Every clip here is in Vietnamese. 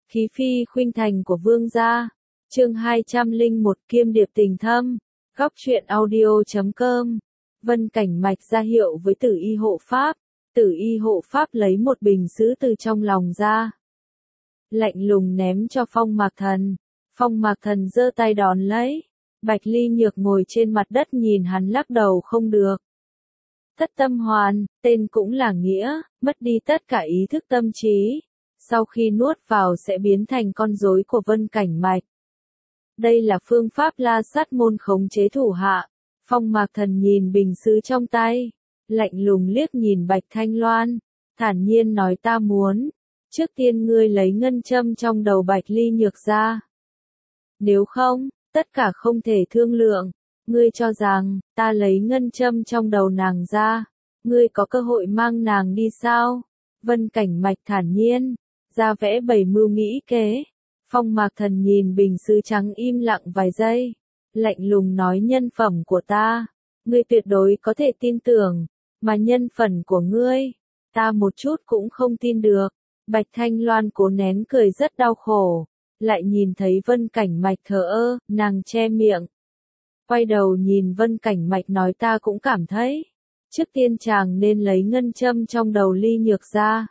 Khí phi khuynh thành của vương gia. Chương 201 Kiêm điệp tình thâm. Góc truyện audio.com. Vân Cảnh Mạch ra hiệu với Tử Y hộ pháp. Tử Y hộ pháp lấy một bình sứ từ trong lòng ra, lạnh lùng ném cho Phong Mạc Thần. Phong Mạc Thần giơ tay đón lấy. Bạch Ly Nhược ngồi trên mặt đất nhìn hắn lắc đầu không được. Thất tâm hoàn, tên cũng là nghĩa, mất đi tất cả ý thức tâm trí. Sau khi nuốt vào sẽ biến thành con rối của Vân Cảnh Mạch. Đây là phương pháp La Sát môn khống chế thủ hạ. Phong Mạc Thần nhìn bình sứ trong tay, lạnh lùng liếc nhìn Bạch Thanh Loan, thản nhiên nói ta muốn, trước tiên ngươi lấy ngân châm trong đầu Bạch Ly Nhược ra. Nếu không, tất cả không thể thương lượng. Ngươi cho rằng, ta lấy ngân châm trong đầu nàng ra, ngươi có cơ hội mang nàng đi sao? Vân Cảnh Mạch thản nhiên, ra vẽ bày mưu nghĩ kế. Phong Mạc Thần nhìn bình sứ trắng im lặng vài giây, lạnh lùng nói nhân phẩm của ta, ngươi tuyệt đối có thể tin tưởng, mà nhân phẩm của ngươi, ta một chút cũng không tin được. Bạch Thanh Loan cố nén cười rất đau khổ, lại nhìn thấy Vân Cảnh Mạch thờ ơ, nàng che miệng. Quay đầu nhìn Vân Cảnh Mạch nói ta cũng cảm thấy, trước tiên chàng nên lấy ngân châm trong đầu Ly Nhược ra.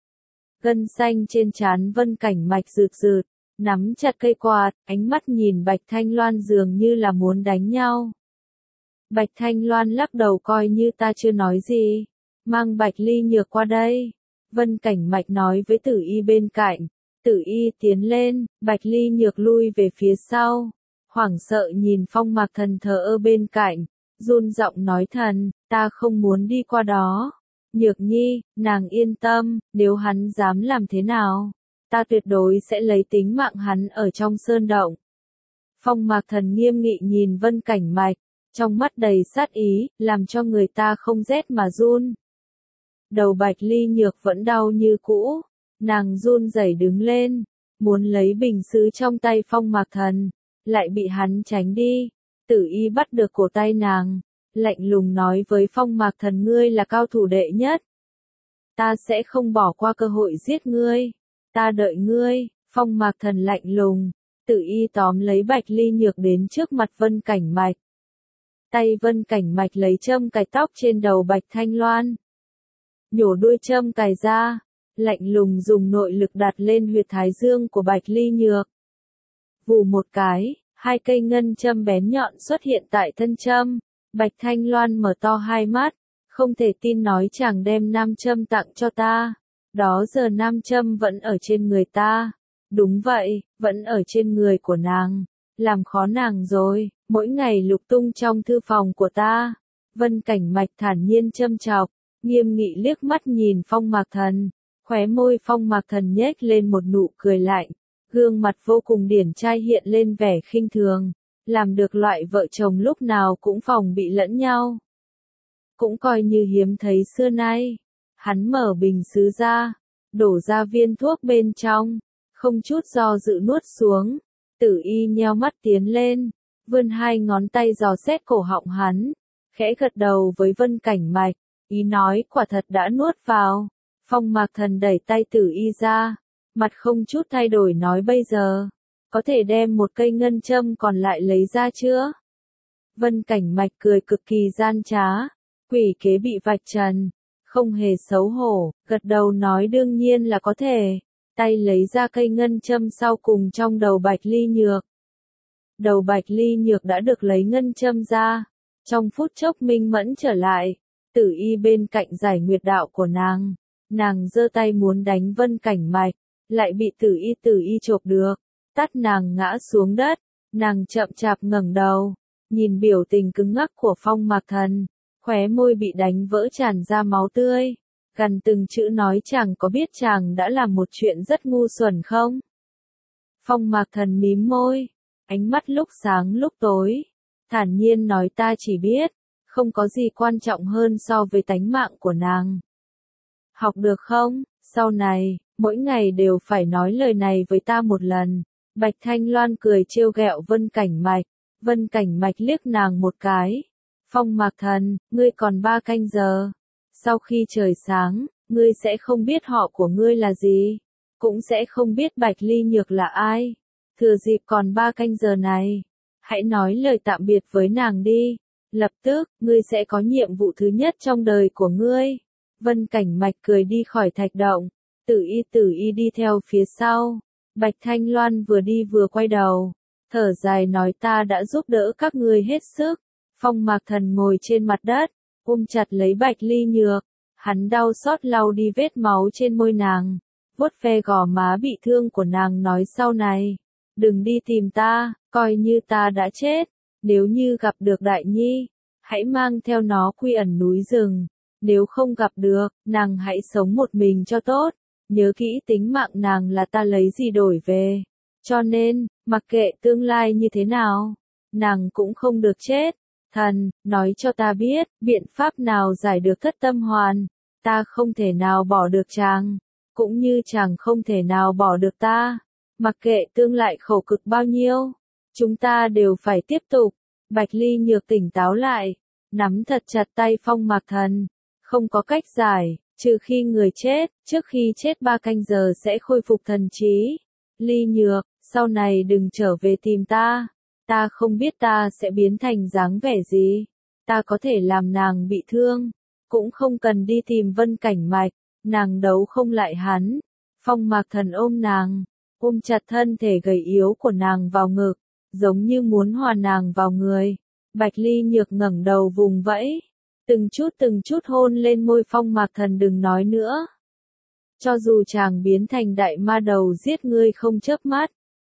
Gân xanh trên trán Vân Cảnh Mạch rượt rượt, nắm chặt cây quạt, ánh mắt nhìn Bạch Thanh Loan dường như là muốn đánh nhau. Bạch Thanh Loan lắc đầu coi như ta chưa nói gì, mang Bạch Ly Nhược qua đây. Vân Cảnh Mạch nói với Tử Y bên cạnh. Tử Y tiến lên, Bạch Ly Nhược lui về phía sau, hoảng sợ nhìn Phong Mạc Thần thờ ơ bên cạnh, run giọng nói thần, ta không muốn đi qua đó. Nhược Nhi, nàng yên tâm, nếu hắn dám làm thế nào, ta tuyệt đối sẽ lấy tính mạng hắn ở trong sơn động. Phong Mạc Thần nghiêm nghị nhìn Vân Cảnh Mạch, trong mắt đầy sát ý, làm cho người ta không rét mà run. Đầu Bạch Ly Nhược vẫn đau như cũ, nàng run rẩy đứng lên, muốn lấy bình sứ trong tay Phong Mạc Thần, lại bị hắn tránh đi. Tử Y bắt được cổ tay nàng, lạnh lùng nói với Phong Mạc Thần ngươi là cao thủ đệ nhất. Ta sẽ không bỏ qua cơ hội giết ngươi, ta đợi ngươi. Phong Mạc Thần lạnh lùng, Tử Y tóm lấy Bạch Ly Nhược đến trước mặt Vân Cảnh Mạch. Tay Vân Cảnh Mạch lấy châm cài tóc trên đầu Bạch Thanh Loan, nhổ đuôi châm cài ra, lạnh lùng dùng nội lực đặt lên huyệt thái dương của Bạch Ly Nhược. Vù một cái, hai cây ngân châm bén nhọn xuất hiện tại thân châm. Bạch Thanh Loan mở to hai mắt, không thể tin nói chàng đem nam châm tặng cho ta. Đó giờ nam châm vẫn ở trên người ta. Đúng vậy, vẫn ở trên người của nàng. Làm khó nàng rồi, mỗi ngày lục tung trong thư phòng của ta. Vân Cảnh Mạch thản nhiên châm chọc, nghiêm nghị liếc mắt nhìn Phong Mạc Thần. Khóe môi Phong Mạc Thần nhếch lên một nụ cười lạnh, gương mặt vô cùng điển trai hiện lên vẻ khinh thường, làm được loại vợ chồng lúc nào cũng phòng bị lẫn nhau. Cũng coi như hiếm thấy xưa nay. Hắn mở bình sứ ra, đổ ra viên thuốc bên trong, không chút do dự nuốt xuống. Tử Y nheo mắt tiến lên, vươn hai ngón tay dò xét cổ họng hắn, khẽ gật đầu với Vân Cảnh Mạch, ý nói quả thật đã nuốt vào. Phong Mạc Thần đẩy tay Tử Y ra, mặt không chút thay đổi nói bây giờ, có thể đem một cây ngân châm còn lại lấy ra chưa? Vân Cảnh Mạch cười cực kỳ gian trá, quỷ kế bị vạch trần, không hề xấu hổ, gật đầu nói đương nhiên là có thể, tay lấy ra cây ngân châm sau cùng trong đầu Bạch Ly Nhược. Đầu Bạch Ly Nhược đã được lấy ngân châm ra, trong phút chốc minh mẫn trở lại, Tử Y bên cạnh giải nguyệt đạo của nàng. Nàng giơ tay muốn đánh Vân Cảnh Mạch, lại bị Tử Y chộp được, tát nàng ngã xuống đất. Nàng chậm chạp ngẩng đầu, nhìn biểu tình cứng ngắc của Phong Mạc Thần, khóe môi bị đánh vỡ tràn ra máu tươi, gần từng chữ nói chàng có biết chàng đã làm một chuyện rất ngu xuẩn không? Phong Mạc Thần mím môi, ánh mắt lúc sáng lúc tối, thản nhiên nói ta chỉ biết, không có gì quan trọng hơn so với tánh mạng của nàng. Học được không, sau này, mỗi ngày đều phải nói lời này với ta một lần. Bạch Thanh Loan cười trêu ghẹo Vân Cảnh Mạch. Vân Cảnh Mạch liếc nàng một cái. Phong Mạc Thần, ngươi còn 3 canh giờ. Sau khi trời sáng, ngươi sẽ không biết họ của ngươi là gì. cũng sẽ không biết Bạch Ly Nhược là ai. Thừa dịp còn 3 canh giờ này, hãy nói lời tạm biệt với nàng đi. Lập tức, ngươi sẽ có nhiệm vụ thứ nhất trong đời của ngươi. Vân Cảnh Mạch cười đi khỏi thạch động, Tử Y đi theo phía sau. Bạch Thanh Loan vừa đi vừa quay đầu, thở dài nói ta đã giúp đỡ các ngươi hết sức. Phong Mạc Thần ngồi trên mặt đất, ôm chặt lấy Bạch Ly Nhược, hắn đau xót lau đi vết máu trên môi nàng, vuốt ve gò má bị thương của nàng nói sau này, đừng đi tìm ta, coi như ta đã chết, nếu như gặp được Đại Nhi, hãy mang theo nó quy ẩn núi rừng, nếu không gặp được, nàng hãy sống một mình cho tốt, nhớ kỹ tính mạng nàng là ta lấy gì đổi về, cho nên, mặc kệ tương lai như thế nào, nàng cũng không được chết. Thần, nói cho ta biết, biện pháp nào giải được Thất Tâm Hoàn, ta không thể nào bỏ được chàng, cũng như chàng không thể nào bỏ được ta, mặc kệ tương lai khổ cực bao nhiêu, chúng ta đều phải tiếp tục. Bạch Ly Nhược tỉnh táo lại, nắm thật chặt tay Phong Mạc Thần, không có cách giải, trừ khi người chết, trước khi chết 3 canh giờ sẽ khôi phục thần trí. Ly Nhược, sau này đừng trở về tìm ta. Ta không biết ta sẽ biến thành dáng vẻ gì. Ta có thể làm nàng bị thương. Cũng không cần đi tìm Vân Cảnh Mạch. Nàng đấu không lại hắn. Phong Mạc Thần ôm nàng. Ôm chặt thân thể gầy yếu của nàng vào ngực. Giống như muốn hòa nàng vào người. Bạch Ly Nhược ngẩng đầu vùng vẫy. Từng chút hôn lên môi Phong Mạc Thần đừng nói nữa. Cho dù chàng biến thành đại ma đầu giết ngươi không chớp mắt.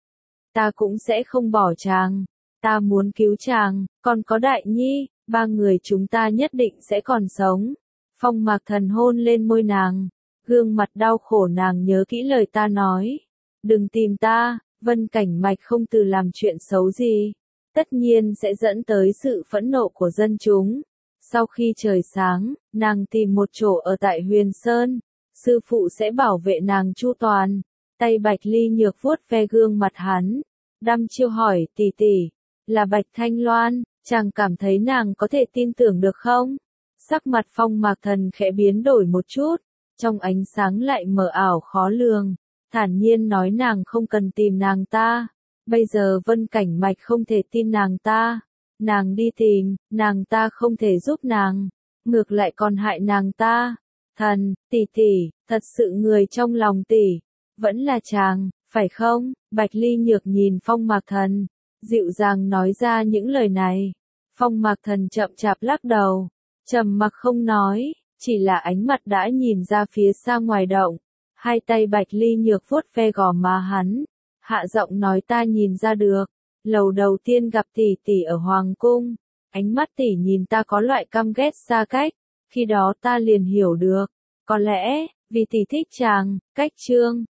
Ta cũng sẽ không bỏ chàng, ta muốn cứu chàng, còn có Đại Nhi, 3 người chúng ta nhất định sẽ còn sống. Phong Mạc Thần hôn lên môi nàng, gương mặt đau khổ nàng nhớ kỹ lời ta nói. Đừng tìm ta, Vân Cảnh Mạch không từ làm chuyện xấu gì, tất nhiên sẽ dẫn tới sự phẫn nộ của dân chúng. Sau khi trời sáng, nàng tìm một chỗ ở tại Huyền Sơn, sư phụ sẽ bảo vệ nàng chu toàn. Tay Bạch Ly Nhược vuốt ve gương mặt hắn, đăm chiêu hỏi tỷ tỷ, là Bạch Thanh Loan, chàng cảm thấy nàng có thể tin tưởng được không? Sắc mặt Phong Mạc Thần khẽ biến đổi một chút, trong ánh sáng lại mờ ảo khó lường, thản nhiên nói nàng không cần tìm nàng ta, bây giờ Vân Cảnh Mạch không thể tin nàng ta, nàng đi tìm, nàng ta không thể giúp nàng, ngược lại còn hại nàng ta. Thần, tỷ tỷ, thật sự người trong lòng tỷ vẫn là chàng, phải không? Bạch Ly Nhược nhìn Phong Mạc Thần, dịu dàng nói ra những lời này. Phong Mạc Thần chậm chạp lắc đầu, trầm mặc không nói, chỉ là ánh mặt đã nhìn ra phía xa ngoài động. Hai tay Bạch Ly Nhược vuốt ve gò má hắn, hạ giọng nói ta nhìn ra được, lầu đầu tiên gặp tỷ tỷ ở Hoàng Cung, ánh mắt tỷ nhìn ta có loại căm ghét xa cách, khi đó ta liền hiểu được, có lẽ, vì tỷ thích chàng, cách trương.